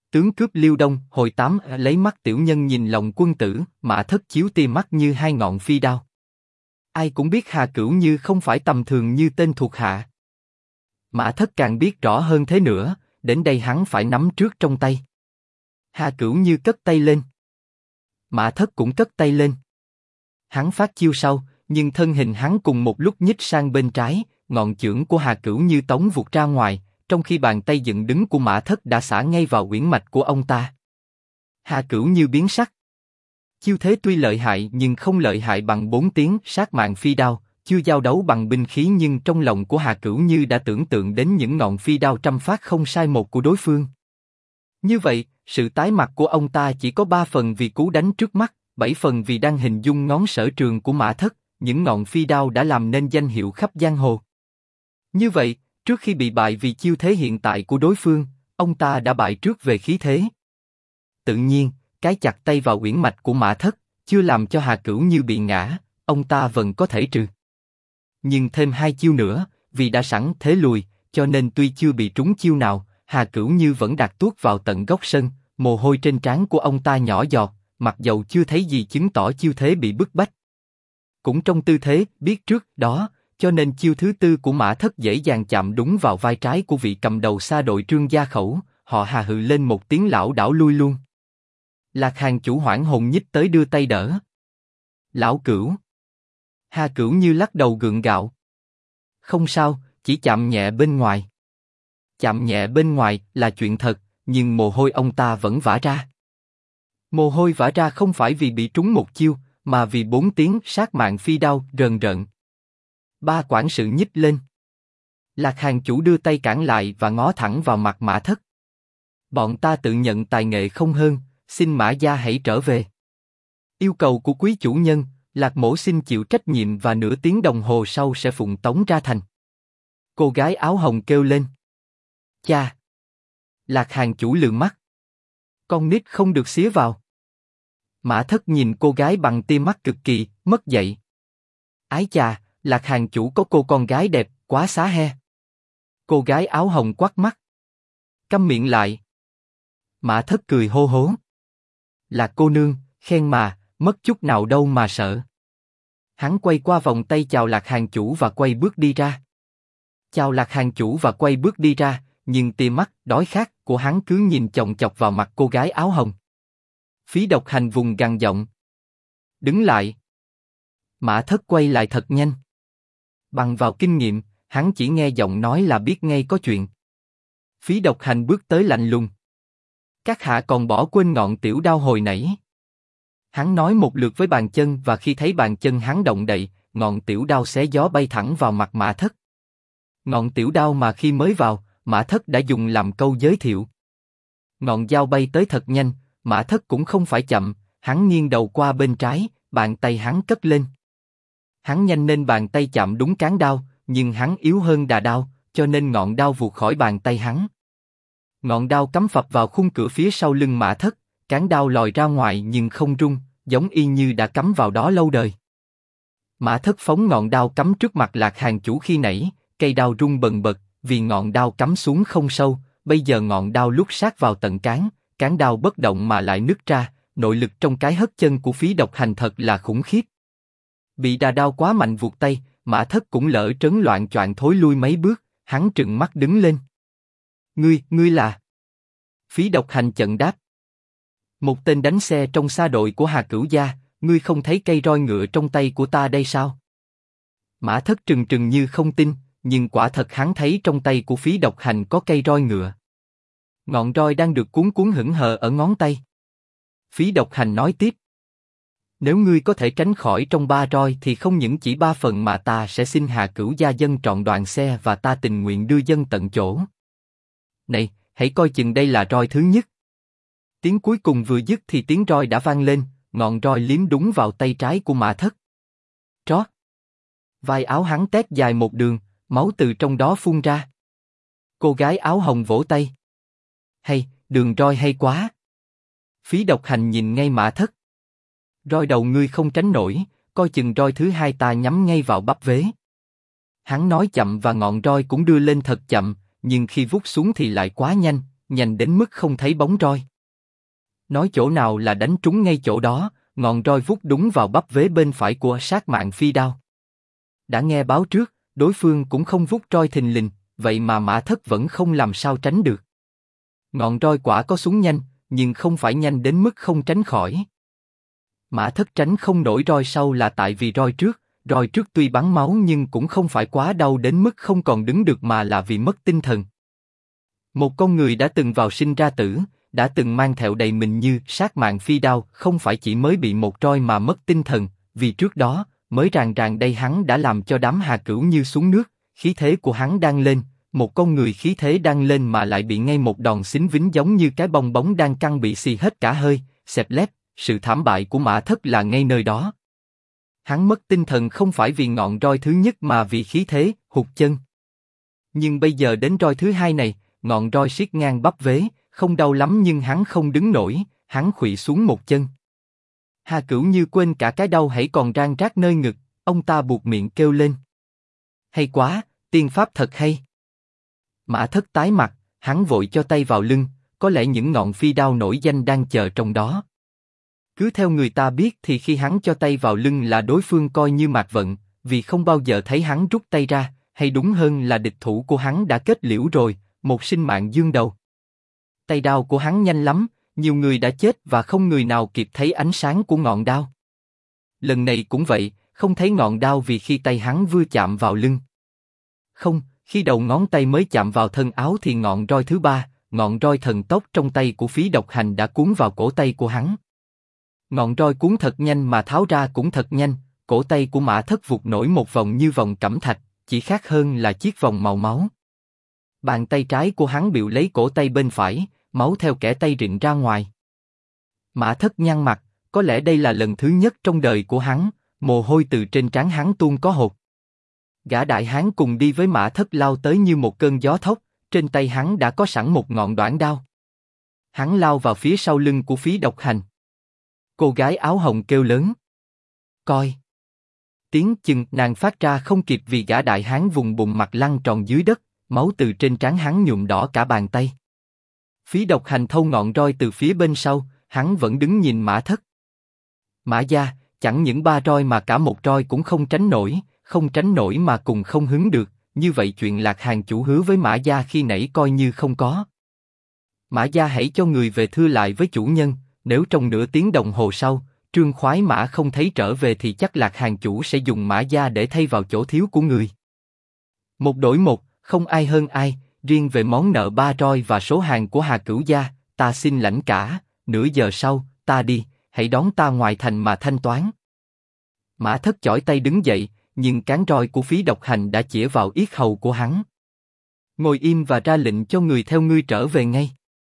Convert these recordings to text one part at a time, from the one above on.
Tướng cướp Liêu Đông, hồi 8 lấy mắt tiểu nhân nhìn lòng quân tử, Mã Thất chiếu tia mắt như hai ngọn phi đao. Ai cũng biết Hà Cửu Như không phải tầm thường như tên thuộc hạ. Mã Thất càng biết rõ hơn thế nữa, đến đây hắn phải nắm trước trong tay. Hà Cửu Như cất tay lên. Mã Thất cũng cất tay lên. Hắn phát chiêu sau, nhưng thân hình hắn cùng một lúc nhích sang bên trái, ngọn chưởng của Hà Cửu Như tống vụt ra ngoài, trong khi bàn tay dựng đứng của Mã Thất đã xả ngay vào uyển mạch của ông ta. Hà Cửu Như biến sắc. Chiêu thế tuy lợi hại nhưng không lợi hại bằng 4 tiếng sát mạng phi đao, chưa giao đấu bằng binh khí nhưng trong lòng của Hà Cửu Như đã tưởng tượng đến những ngọn phi đao trăm phát không sai một của đối phương. Như vậy, sự tái mặt của ông ta chỉ có 3 phần vì cú đánh trước mắt, 7 phần vì đang hình dung ngón sở trường của Mã Thất, những ngọn phi đao đã làm nên danh hiệu khắp giang hồ. Như vậy, trước khi bị bại vì chiêu thế hiện tại của đối phương, ông ta đã bại trước về khí thế. Tự nhiên, cái chặt tay vào uyển mạch của Mã Thất, chưa làm cho Hà Cửu Như bị ngã, ông ta vẫn có thể trừ. Nhưng thêm 2 chiêu nữa, vì đã sẵn thế lùi, cho nên tuy chưa bị trúng chiêu nào, Hà Cửu Như vẫn đặt tuốt vào tận góc sân, mồ hôi trên trán của ông ta nhỏ giọt, mặc dầu chưa thấy gì chứng tỏ chiêu thế bị bức bách. Cũng trong tư thế biết trước đó, cho nên chiêu thứ tư của Mã Thất dễ dàng chạm đúng vào vai trái của vị cầm đầu xa đội Trương Gia Khẩu, họ Hà hừ lên một tiếng lảo đảo lui luôn. Lạc Hàn chủ hoảng hồn nhích tới đưa tay đỡ. Lão Cửu. Hà Cửu Như lắc đầu gượng gạo. Không sao, chỉ chạm nhẹ bên ngoài. Chạm nhẹ bên ngoài là chuyện thật, nhưng mồ hôi ông ta vẫn vã ra. Mồ hôi vã ra không phải vì bị trúng một chiêu, mà vì 4 tiếng sát mạng phi đao rờn rợn. 3 quản sự nhích lên. Lạc Hàn chủ đưa tay cản lại và ngó thẳng vào mặt Mã Thất. Bọn ta tự nhận tài nghệ không hơn, xin Mã gia hãy trở về. Yêu cầu của quý chủ nhân, Lạc mỗ xin chịu trách nhiệm và nửa tiếng đồng hồ sau sẽ phụng tống ra thành. Cô gái áo hồng kêu lên. Cha! Lạc Hàn chủ lườm mắt. Con nít không được xía vào. Mã Thất nhìn cô gái bằng tia mắt cực kỳ, mất dạy. Ái chà, Lạc Hàn chủ có cô con gái đẹp, quá xá he. Cô gái áo hồng quắt mắt. Câm miệng lại. Mã Thất cười hô hố. Lạc cô nương, khen mà, mất chút nào đâu mà sợ. Hắn quay qua vòng tay chào Lạc Hàn chủ và quay bước đi ra. Chào Lạc Hàn chủ và quay bước đi ra, nhưng tia mắt đói khát của hắn cứ nhìn chòng chọc vào mặt cô gái áo hồng. Phí Độc Hành vùng gằn giọng. Đứng lại. Mã Thất quay lại thật nhanh. Bằng vào kinh nghiệm, hắn chỉ nghe giọng nói là biết ngay có chuyện. Phí Độc Hành bước tới lạnh lùng. Các hạ còn bỏ quên ngọn tiểu đao hồi nãy. Hắn nói một lượt với bàn chân và khi thấy bàn chân hắn động đậy, ngọn tiểu đao xé gió bay thẳng vào mặt Mã Thất. Ngọn tiểu đao mà khi mới vào, Mã Thất đã dùng làm câu giới thiệu. Ngọn dao bay tới thật nhanh, Mã Thất cũng không phải chậm, hắn nghiêng đầu qua bên trái, bàn tay hắn cất lên. Hắn nhanh nên bàn tay chạm đúng cán đao, nhưng hắn yếu hơn đà đao, cho nên ngọn đao vụt khỏi bàn tay hắn. Ngọn đao cắm phập vào khung cửa phía sau lưng Mã Thất, cán đao lòi ra ngoài nhưng không rung, giống y như đã cắm vào đó lâu đời. Mã Thất phóng ngọn đao cắm trước mặt Lạc Hàn chủ khi nãy, cây đao rung bần bật, vì ngọn đao cắm xuống không sâu, bây giờ ngọn đao lúc sát vào tận cán đao bất động mà lại nứt ra, nội lực trong cái hất chân của Phí Độc Hành thật là khủng khiếp. Bị đà đao quá mạnh vụt tay, Mã Thất cũng lỡ trấn loạn choạng thối lui mấy bước, hắn trừng mắt đứng lên. Ngươi là? Phí Độc Hành chận đáp. Một tên đánh xe trong xa đội của Hà Cửu gia, ngươi không thấy cây roi ngựa trong tay của ta đây sao? Mã Thất trừng trừng như không tin, nhưng quả thật hắn thấy trong tay của Phí Độc Hành có cây roi ngựa. Ngọn roi đang được cuốn cuốn hững hờ ở ngón tay. Phí Độc Hành nói tiếp. Nếu ngươi có thể tránh khỏi trong 3 roi thì không những chỉ 3 phần mà ta sẽ xin Hà Cửu gia dân trọn đoàn xe và ta tình nguyện đưa dân tận chỗ. Này, hãy coi chừng đây là roi thứ nhất. Tiếng cuối cùng vừa dứt thì tiếng roi đã vang lên, ngọn roi liếm đúng vào tay trái của Mã Thất. Trót. Vai áo hắn tét dài một đường, máu từ trong đó phun ra. Cô gái áo hồng vỗ tay. Hay, đường roi hay quá. Phí Độc Hành nhìn ngay Mã Thất. Roi đầu ngươi không tránh nổi, coi chừng roi thứ hai ta nhắm ngay vào bắp vế. Hắn nói chậm và ngọn roi cũng đưa lên thật chậm, nhưng khi vút xuống thì lại quá nhanh, nhanh đến mức không thấy bóng roi. Nói chỗ nào là đánh trúng ngay chỗ đó, ngọn roi vút đúng vào bắp vế bên phải của Sát Mạn Phi Đao. Đã nghe báo trước, đối phương cũng không vút roi thình lình, vậy mà Mã Thất vẫn không làm sao tránh được. Ngọn roi quả có xuống nhanh, nhưng không phải nhanh đến mức không tránh khỏi. Mã Thất tránh không nổi roi sau là tại vì roi trước tuy bắn máu nhưng cũng không phải quá đau đến mức không còn đứng được mà là vì mất tinh thần. Một con người đã từng vào sinh ra tử, đã từng mang theo đầy mình như Sát Mạn Phi Đao, không phải chỉ mới bị một roi mà mất tinh thần, vì trước đó, mới ràng ràng đây hắn đã làm cho đám Hà Cửu Như xuống nước, khí thế của hắn đang lên, một con người khí thế đang lên mà lại bị ngay một đòn xính vính giống như cái bong bóng đang căng bị xì hết cả hơi, xẹp lép, sự thảm bại của Mã Thất là ngay nơi đó. Hắn mất tinh thần không phải vì ngọn roi thứ nhất mà vì khí thế, hụt chân. Nhưng bây giờ đến roi thứ hai này, ngọn roi siết ngang bắp vế, không đau lắm nhưng hắn không đứng nổi, hắn khuỵu xuống một chân. Hà Cửu Như quên cả cái đau hãy còn rang rát nơi ngực, ông ta buột miệng kêu lên. Hay quá, tiên pháp thật hay. Mã Thất tái mặt, hắn vội cho tay vào lưng, có lẽ những ngọn phi đao nổi danh đang chờ trong đó. Cứ theo người ta biết thì khi hắn cho tay vào lưng là đối phương coi như mạt vận, vì không bao giờ thấy hắn rút tay ra, hay đúng hơn là địch thủ của hắn đã kết liễu rồi, một sinh mạng dương đầu. Tay đao của hắn nhanh lắm, nhiều người đã chết và không người nào kịp thấy ánh sáng của ngọn đao. Lần này cũng vậy, không thấy ngọn đao vì khi tay hắn vừa chạm vào lưng. Không, khi đầu ngón tay mới chạm vào thân áo thì ngọn roi thứ ba, ngọn roi thần tốc trong tay của Phí Độc Hành đã cuốn vào cổ tay của hắn. Ngọn roi cuốn thật nhanh mà tháo ra cũng thật nhanh, cổ tay của Mã Thất vụt nổi một vòng như vòng cẩm thạch, chỉ khác hơn là chiếc vòng màu máu. Bàn tay trái của hắn bịu lấy cổ tay bên phải, máu theo kẽ tay rịn ra ngoài. Mã Thất nhăn mặt, có lẽ đây là lần thứ nhất trong đời của hắn, mồ hôi từ trên trán hắn tuôn có hột. Gã đại hán cùng đi với Mã Thất lao tới như một cơn gió thốc, trên tay hắn đã có sẵn một ngọn đoản đao. Hắn lao vào phía sau lưng của Phí Độc Hành. Cô gái áo hồng kêu lớn. Coi! Tiếng chừng nàng phát ra không kịp vì gã đại hán vùng bụng mặt lăn tròn dưới đất, máu từ trên trán hắn nhuộm đỏ cả bàn tay. Phí Độc Hành thâu ngọn roi từ phía bên sau, hắn vẫn đứng nhìn Mã Thất. Mã gia, chẳng những ba roi mà cả một roi cũng không tránh nổi mà cùng không hứng được, như vậy chuyện Lạc Hàng chủ hứa với Mã gia khi nãy coi như không có. Mã gia hãy cho người về thưa lại với chủ nhân, nếu trong nửa tiếng đồng hồ sau, Trương Khoái Mã không thấy trở về thì chắc Lạc Hàng chủ sẽ dùng Mã gia để thay vào chỗ thiếu của người. Một đổi một, không ai hơn ai, riêng về món nợ ba roi và số hàng của Hà Cửu gia, ta xin lãnh cả, nửa giờ sau, ta đi, hãy đón ta ngoài thành mà thanh toán. Mã Thất chỏi tay đứng dậy, nhưng cán roi của Phí Độc Hành đã chĩa vào yết hầu của hắn. Ngồi im và ra lệnh cho người theo ngươi trở về ngay.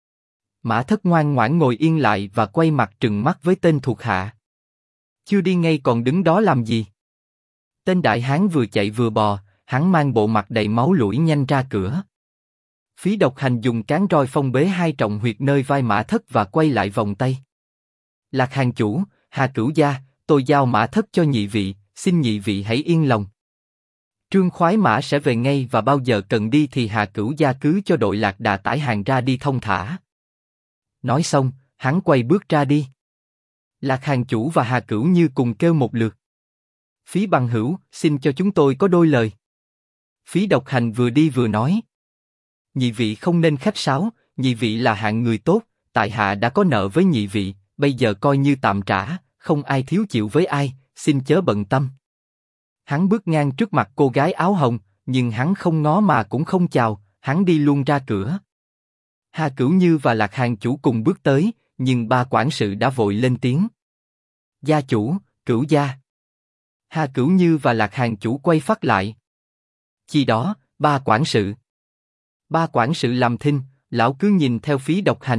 Mã Thất ngoan ngoãn ngồi yên lại và quay mặt trừng mắt với tên thuộc hạ. Chưa đi ngay còn đứng đó làm gì? Tên đại hán vừa chạy vừa bò, hắn mang bộ mặt đầy máu lũi nhanh ra cửa. Phí Độc Hành dùng cán roi phong bế hai trọng huyệt nơi vai Mã Thất và quay lại vòng tay. Lạc Hàng chủ, Hà Cửu gia, tôi giao Mã Thất cho nhị vị, xin nhị vị hãy yên lòng. Trương Khoái Mã sẽ về ngay và bao giờ cần đi thì Hà Cửu gia cứ cho đội Lạc Đà tải hàng ra đi thông thả. Nói xong, hắn quay bước ra đi. Lạc Hàng chủ và Hà Cửu Như cùng kêu một lượt. Phí bằng hữu, xin cho chúng tôi có đôi lời. Phí Độc Hành vừa đi vừa nói. Nhị vị không nên khách sáo, nhị vị là hạng người tốt, tại hạ đã có nợ với nhị vị, bây giờ coi như tạm trả, không ai thiếu chịu với ai, xin chớ bận tâm. Hắn bước ngang trước mặt cô gái áo hồng, nhưng hắn không ngó mà cũng không chào, hắn đi luôn ra cửa. Hà Cửu Như và Lạc Hàng chủ cùng bước tới, nhưng ba quản sự đã vội lên tiếng. Gia chủ, Cửu gia. Hà Cửu Như và Lạc Hàng chủ quay phắt lại. Chi đó, ba quản sự. Ba quản sự làm thinh, lão cứ nhìn theo Phí Độc Hành.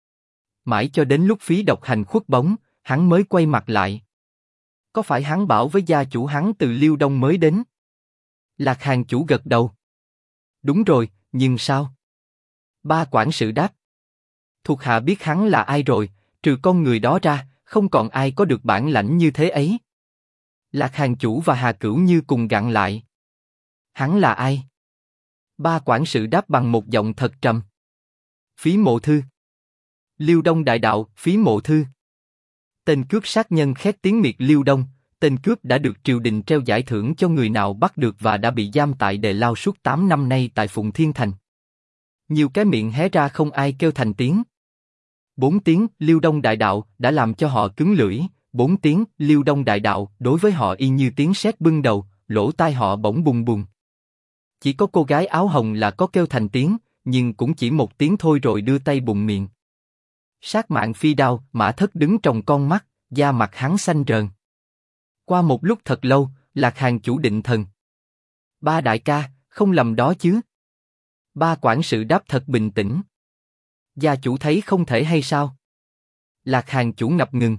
Mãi cho đến lúc Phí Độc Hành khuất bóng, hắn mới quay mặt lại. Có phải hắn bảo với gia chủ hắn từ Liêu Đông mới đến? Lạc Hàng chủ gật đầu. Đúng rồi, nhưng sao? Ba quản sự đáp. Thuộc hạ biết hắn là ai rồi, trừ con người đó ra, không còn ai có được bản lãnh như thế ấy. Lạc Hàng chủ và Hà Cửu Như cùng gặn lại. Hắn là ai? Ba quản sự đáp bằng một giọng thật trầm. Phí Mộ Thư. Liêu Đông đại đạo, Phí Mộ Thư. Tên cướp sát nhân khét tiếng miệt Liêu Đông, tên cướp đã được triều đình treo giải thưởng cho người nào bắt được và đã bị giam tại Đề Lao suốt 8 năm nay tại Phụng Thiên Thành. Nhiều cái miệng hé ra không ai kêu thành tiếng. 4 tiếng Liêu Đông đại đạo đã làm cho họ cứng lưỡi, 4 tiếng Liêu Đông đại đạo đối với họ y như tiếng sét bưng đầu, lỗ tai họ bỗng bùng bùng. Chỉ có cô gái áo hồng là có kêu thành tiếng, nhưng cũng chỉ một tiếng thôi rồi đưa tay bùng miệng. Sát mạng phi đao, Mã Thất đứng tròng con mắt, da mặt hắn xanh rờn. Qua một lúc thật lâu, Lạc Hàn chủ định thần. Ba đại ca, không lầm đó chứ? Ba quản sự đáp thật bình tĩnh. Gia chủ thấy không thể hay sao? Lạc Hàn chủ ngập ngừng.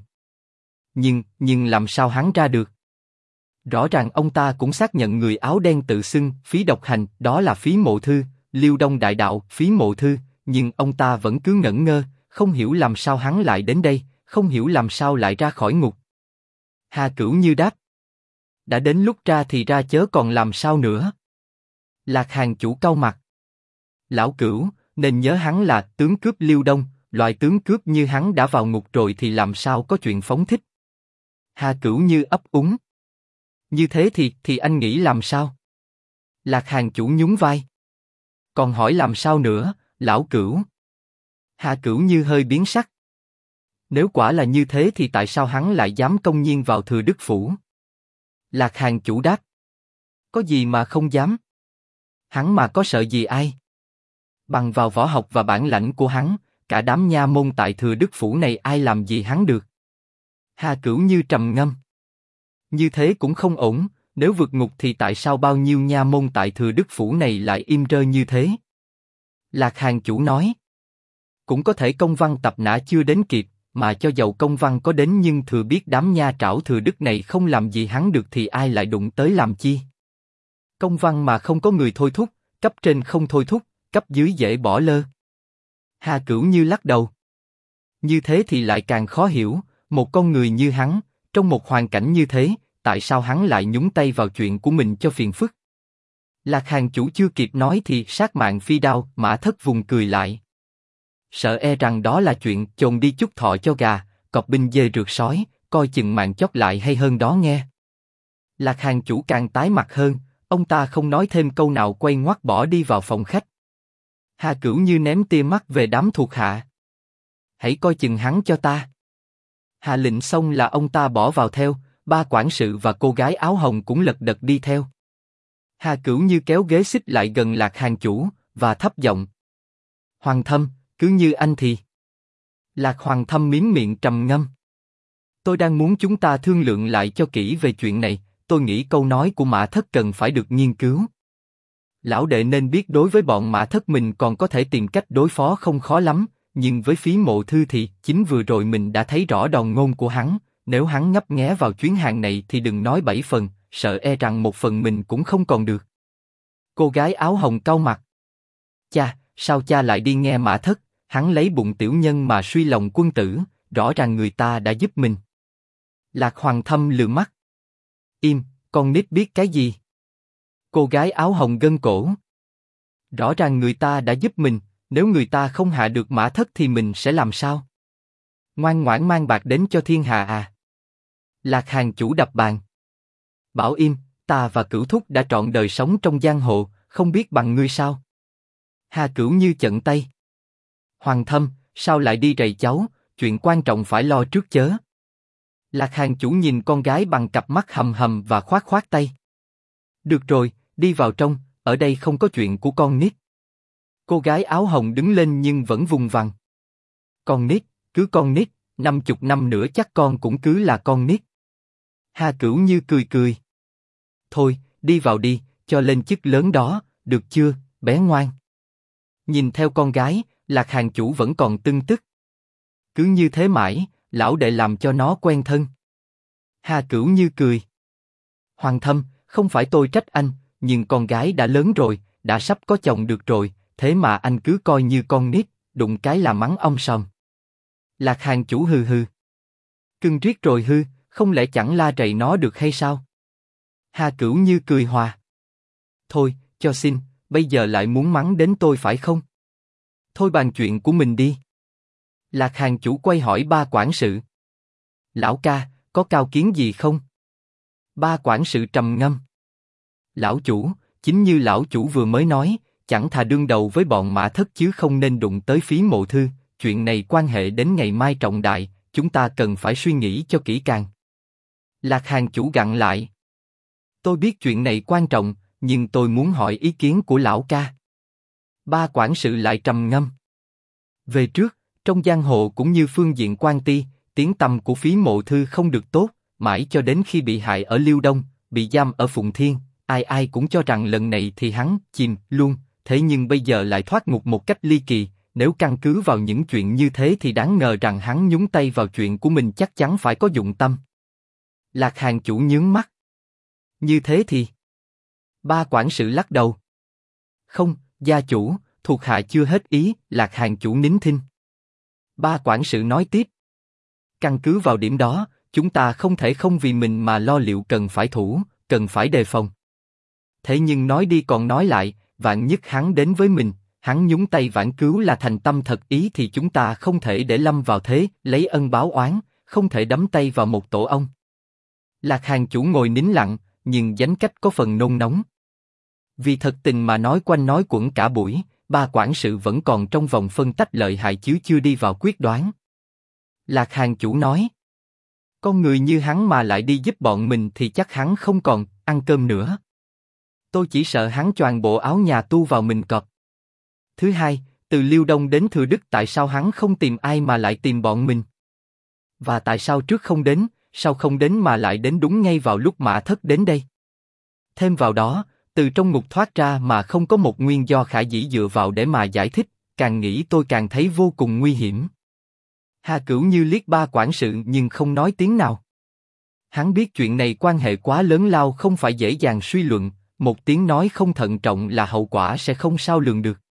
Nhưng làm sao hắn ra được? Rõ ràng ông ta cũng xác nhận người áo đen tự xưng Phí Độc Hành, đó là Phí Mộ Thư, Liêu Đông đại đạo, Phí Mộ Thư, nhưng ông ta vẫn cứ ngẩn ngơ, không hiểu làm sao hắn lại đến đây, không hiểu làm sao lại ra khỏi ngục. Hà Cửu Như đáp. Đã đến lúc ra thì ra chớ còn làm sao nữa. Lạc Hàn chủ cau mặt. Lão Cửu, nên nhớ hắn là tướng cướp Liêu Đông, loại tướng cướp như hắn đã vào ngục rồi thì làm sao có chuyện phóng thích. Hà Cửu Như ấp úng. Như thế thì anh nghĩ làm sao? Lạc Hàn chủ nhún vai. Còn hỏi làm sao nữa, lão Cửu? Hà Cửu Như hơi biến sắc. Nếu quả là như thế thì tại sao hắn lại dám công nhiên vào Thừa Đức phủ? Lạc Hàn chủ đáp. Có gì mà không dám? Hắn mà có sợ gì ai? Bằng vào võ học và bản lãnh của hắn, cả đám nha môn tại Thừa Đức phủ này ai làm gì hắn được? Hà Cửu Như trầm ngâm. Như thế cũng không ổn, nếu vượt ngục thì tại sao bao nhiêu nha môn tại Thừa Đức phủ này lại im rơ như thế? Lạc Hàn chủ nói. Cũng có thể công văn tập nã chưa đến kịp, mà cho dầu công văn có đến nhưng thừa biết đám nha trảo Thừa Đức này không làm gì hắn được thì ai lại đụng tới làm chi? Công văn mà không có người thôi thúc, cấp trên không thôi thúc, cấp dưới dễ bỏ lơ. Hà Cửu Như lắc đầu. Như thế thì lại càng khó hiểu, một con người như hắn, trong một hoàn cảnh như thế, tại sao hắn lại nhúng tay vào chuyện của mình cho phiền phức? Lạc Hàn chủ chưa kịp nói thì sát mạng phi đao, Mã Thất vùng cười lại. Sợ e rằng đó là chuyện chồn đi chúc thọ cho gà, cọp binh dê rượt sói, coi chừng mạng chót lại hay hơn đó nghe. Lạc Hàn chủ càng tái mặt hơn, ông ta không nói thêm câu nào quay ngoắt bỏ đi vào phòng khách. Hà Cửu Như ném tia mắt về đám thuộc hạ. Hãy coi chừng hắn cho ta. Hạ lệnh xong là ông ta bỏ vào theo, ba quản sự và cô gái áo hồng cũng lật đật đi theo. Hà Cửu Như kéo ghế xích lại gần Lạc Hàn chủ và thấp giọng. Hoàng Thâm, cứ như anh thì. Lạc Hoàng Thâm miếm miệng trầm ngâm. Tôi đang muốn chúng ta thương lượng lại cho kỹ về chuyện này, tôi nghĩ câu nói của Mã Thất cần phải được nghiên cứu. Lão đệ nên biết đối với bọn Mã Thất mình còn có thể tìm cách đối phó không khó lắm, nhưng với Phí Mộ Thư thì chính vừa rồi mình đã thấy rõ đòn ngôn của hắn, nếu hắn ngấp nghé vào chuyến hàng này thì đừng nói 7 phần, sợ e rằng 1 phần mình cũng không còn được. Cô gái áo hồng cau mặt. Cha, sao cha lại đi nghe Mã Thất, hắn lấy bụng tiểu nhân mà suy lòng quân tử, rõ ràng người ta đã giúp mình. Lạc Hoàng Thâm lườm mắt. Im, con nít biết cái gì? Cô gái áo hồng gân cổ. Rõ ràng người ta đã giúp mình, nếu người ta không hạ được Mã Thất thì mình sẽ làm sao? Ngoan ngoãn mang bạc đến cho thiên hạ à? Lạc Hàn chủ đập bàn. Bảo im, ta và Cửu Thúc đã trọn đời sống trong giang hồ, không biết bằng ngươi sao? Hà Cửu Như chận tay. Hoàng Thâm, sao lại đi rầy cháu, chuyện quan trọng phải lo trước chớ. Lạc Hàn chủ nhìn con gái bằng cặp mắt hầm hầm và khoát khoát tay. Được rồi, đi vào trong, ở đây không có chuyện của con nít. Cô gái áo hồng đứng lên nhưng vẫn vùng vằng. Con nít, cứ con nít, 50 năm nữa chắc con cũng cứ là con nít. Hà Cửu Như cười cười. Thôi, đi vào đi, cho lên chức lớn đó, được chưa, bé ngoan. Nhìn theo con gái, Lạc Hàn chủ vẫn còn tưng tức. Cứ như thế mãi, lão đệ làm cho nó quen thân. Hà Cửu Như cười. Hoàng Thâm, không phải tôi trách anh, nhưng con gái đã lớn rồi, đã sắp có chồng được rồi, thế mà anh cứ coi như con nít, đụng cái là mắng ông sòm. Lạc Hàn chủ hừ hừ. Cưng riết rồi hư, không lẽ chẳng la rầy nó được hay sao? Hà Cửu Như cười hòa. Thôi, cho xin, bây giờ lại muốn mắng đến tôi phải không? Thôi bàn chuyện của mình đi. Lạc Hàng chủ quay hỏi ba quản sự. Lão ca, có cao kiến gì không? Ba quản sự trầm ngâm. Lão chủ, chính như lão chủ vừa mới nói, chẳng thà đương đầu với bọn Mã Thất chứ không nên đụng tới Phí Mộ Thư. Chuyện này quan hệ đến ngày mai trọng đại, chúng ta cần phải suy nghĩ cho kỹ càng. Lạc Hàng chủ gặn lại. Tôi biết chuyện này quan trọng, nhưng tôi muốn hỏi ý kiến của lão ca. Ba quản sự lại trầm ngâm. Về trước, trong giang hồ cũng như phương diện quan ty, tiếng tăm của Phí Mộ Thư không được tốt, mãi cho đến khi bị hại ở Liêu Đông, bị giam ở Phụng Thiên, ai ai cũng cho rằng lần này thì hắn chìm luôn, thế nhưng bây giờ lại thoát ngục một cách ly kỳ. Nếu căn cứ vào những chuyện như thế thì đáng ngờ rằng hắn nhúng tay vào chuyện của mình chắc chắn phải có dụng tâm. Lạc Hàng chủ nhướng mắt. Như thế thì... Ba quản sự lắc đầu. Không, gia chủ, thuộc hạ chưa hết ý. Lạc Hàng chủ nín thinh. Ba quản sự nói tiếp. Căn cứ vào điểm đó, chúng ta không thể không vì mình mà lo liệu, cần phải thủ, cần phải đề phòng. Thế nhưng nói đi còn nói lại, vạn nhất hắn đến với mình, hắn nhúng tay vãn cứu là thành tâm thật ý thì chúng ta không thể để lâm vào thế lấy ân báo oán, không thể đắm tay vào một tổ ong. Lạc Hàng chủ ngồi nín lặng, nhưng dánh cách có phần nôn nóng. Vì thật tình mà nói quanh nói quẩn cả buổi, ba quản sự vẫn còn trong vòng phân tách lợi hại chứ chưa đi vào quyết đoán. Lạc Hàng chủ nói, con người như hắn mà lại đi giúp bọn mình thì chắc hắn không còn ăn cơm nữa. Tôi chỉ sợ hắn choàng bộ áo nhà tu vào mình cọp. Thứ hai, từ Liêu Đông đến Thừa Đức tại sao hắn không tìm ai mà lại tìm bọn mình? Và tại sao trước không đến, sau không đến mà lại đến đúng ngay vào lúc Mã Thất đến đây? Thêm vào đó, từ trong ngục thoát ra mà không có một nguyên do khả dĩ dựa vào để mà giải thích, càng nghĩ tôi càng thấy vô cùng nguy hiểm. Hà Cửu Như liếc ba quản sự nhưng không nói tiếng nào. Hắn biết chuyện này quan hệ quá lớn lao không phải dễ dàng suy luận, một tiếng nói không thận trọng là hậu quả sẽ không sao lường được.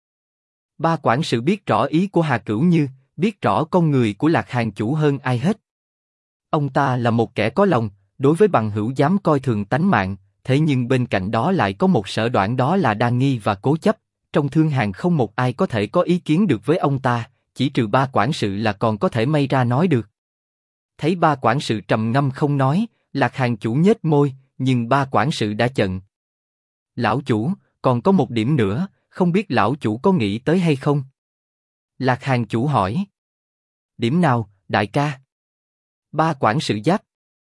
Ba quản sự biết rõ ý của Hà Cửu Như, biết rõ con người của Lạc Hàng chủ hơn ai hết. Ông ta là một kẻ có lòng, đối với bằng hữu dám coi thường tánh mạng, thế nhưng bên cạnh đó lại có một sở đoản, đó là đa nghi và cố chấp. Trong thương hàng không một ai có thể có ý kiến được với ông ta, chỉ trừ ba quản sự là còn có thể may ra nói được. Thấy ba quản sự trầm ngâm không nói, Lạc Hàng chủ nhếch môi, nhưng ba quản sự đã chận. Lão chủ, còn có một điểm nữa, không biết lão chủ có nghĩ tới hay không? Lạc Hàng chủ hỏi. Điểm nào, đại ca? Ba quản sự giáp.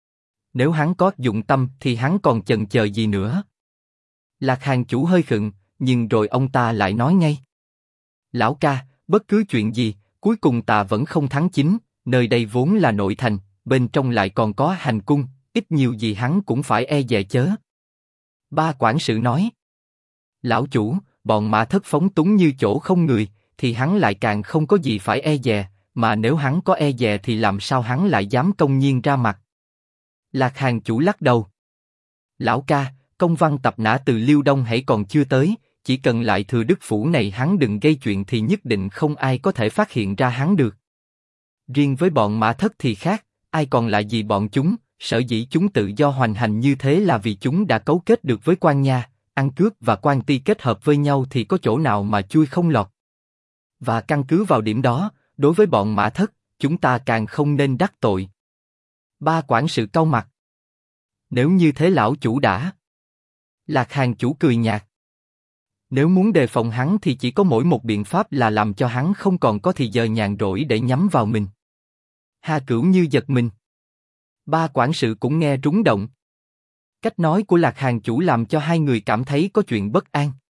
Nếu hắn có dụng tâm thì hắn còn chần chờ gì nữa? Lạc Hàng chủ hơi khựng, nhưng rồi ông ta lại nói ngay. Lão ca, bất cứ chuyện gì, cuối cùng ta vẫn không thắng chính, nơi đây vốn là nội thành, bên trong lại còn có hành cung, ít nhiều gì hắn cũng phải e dè chớ. Ba quản sự nói. Lão chủ, bọn Mã Thất phóng túng như chỗ không người, thì hắn lại càng không có gì phải e dè, mà nếu hắn có e dè thì làm sao hắn lại dám công nhiên ra mặt? Lạc Hàng chủ lắc đầu. Lão ca, công văn tập nã từ Liêu Đông hãy còn chưa tới, chỉ cần lại Thừa Đức phủ này hắn đừng gây chuyện thì nhất định không ai có thể phát hiện ra hắn được. Riêng với bọn Mã Thất thì khác, ai còn lại gì bọn chúng, sở dĩ chúng tự do hoành hành như thế là vì chúng đã cấu kết được với quan nha, ăn cướp và quan ty kết hợp với nhau thì có chỗ nào mà chui không lọt. Và căn cứ vào điểm đó, đối với bọn Mã Thất, chúng ta càng không nên đắc tội. Ba quản sự cau mặt. Nếu như thế lão chủ đã. Lạc Hàng chủ cười nhạt. Nếu muốn đề phòng hắn thì chỉ có mỗi một biện pháp là làm cho hắn không còn có thì giờ nhàn rỗi để nhắm vào mình. Hà Cửu Như giật mình. Ba quản sự cũng nghe rúng động. Cách nói của Lạc Hàng chủ làm cho hai người cảm thấy có chuyện bất an.